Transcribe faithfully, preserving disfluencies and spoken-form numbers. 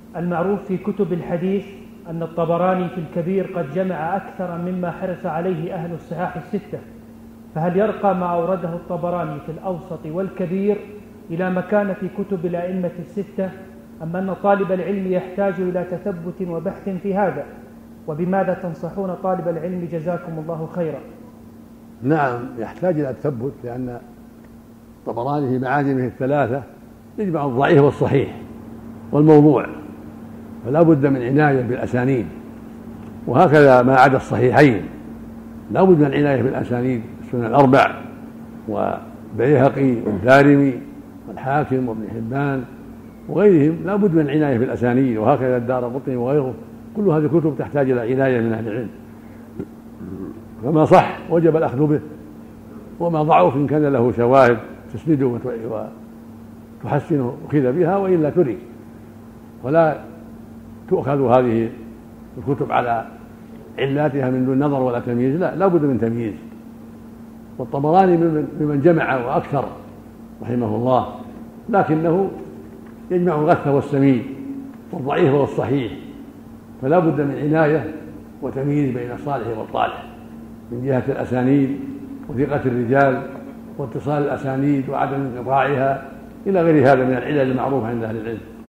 المعروف في كتب الحديث أن الطبراني في الكبير قد جمع أكثر مما حرص عليه أهل الصحاح الستة، فهل يرقى ما أورده الطبراني في الأوسط والكبير إلى مكانة كتب الأئمة الستة، أم أن طالب العلم يحتاج إلى تثبت وبحث في هذا؟ وبماذا تنصحون طالب العلم جزاكم الله خيرا؟ نعم، يحتاج إلى التثبت، لأن الطبراني في معاجمه الثلاثة يجمع الضعيف والصحيح والموضوع، فلا بد من عناية بالأسانيد، وهكذا ما عدا الصحيحين لا بد من العناية بالأسانيد. السنن الأربع والبيهقي والدارمي والحاكم وابن حبان وغيرهم لا بد من العناية بالأسانيد، وهكذا الدارقطني وغيره. كل هذه الكتب تحتاج إلى عناية من أهل العلم، فما صح وجب الأخذ به، وما ضعف إن كان له شواهد تسنده وتحسنه أخذ بها، وإلا ترك. ولا تؤخذ هذه الكتب على علاتها من دون نظر ولا تمييز، لا لا بد من تمييز. والطبراني ممن جمع وأكثر رحمه الله، لكنه يجمع الغث والسمين والضعيف والصحيح، فلا بد من عناية وتمييز بين الصالح والطالح من جهة الأسانيد وثقة الرجال واتصال الأسانيد وعدم انقطاعها إلى غير هذا من العلل المعروفة عند أهل العلم.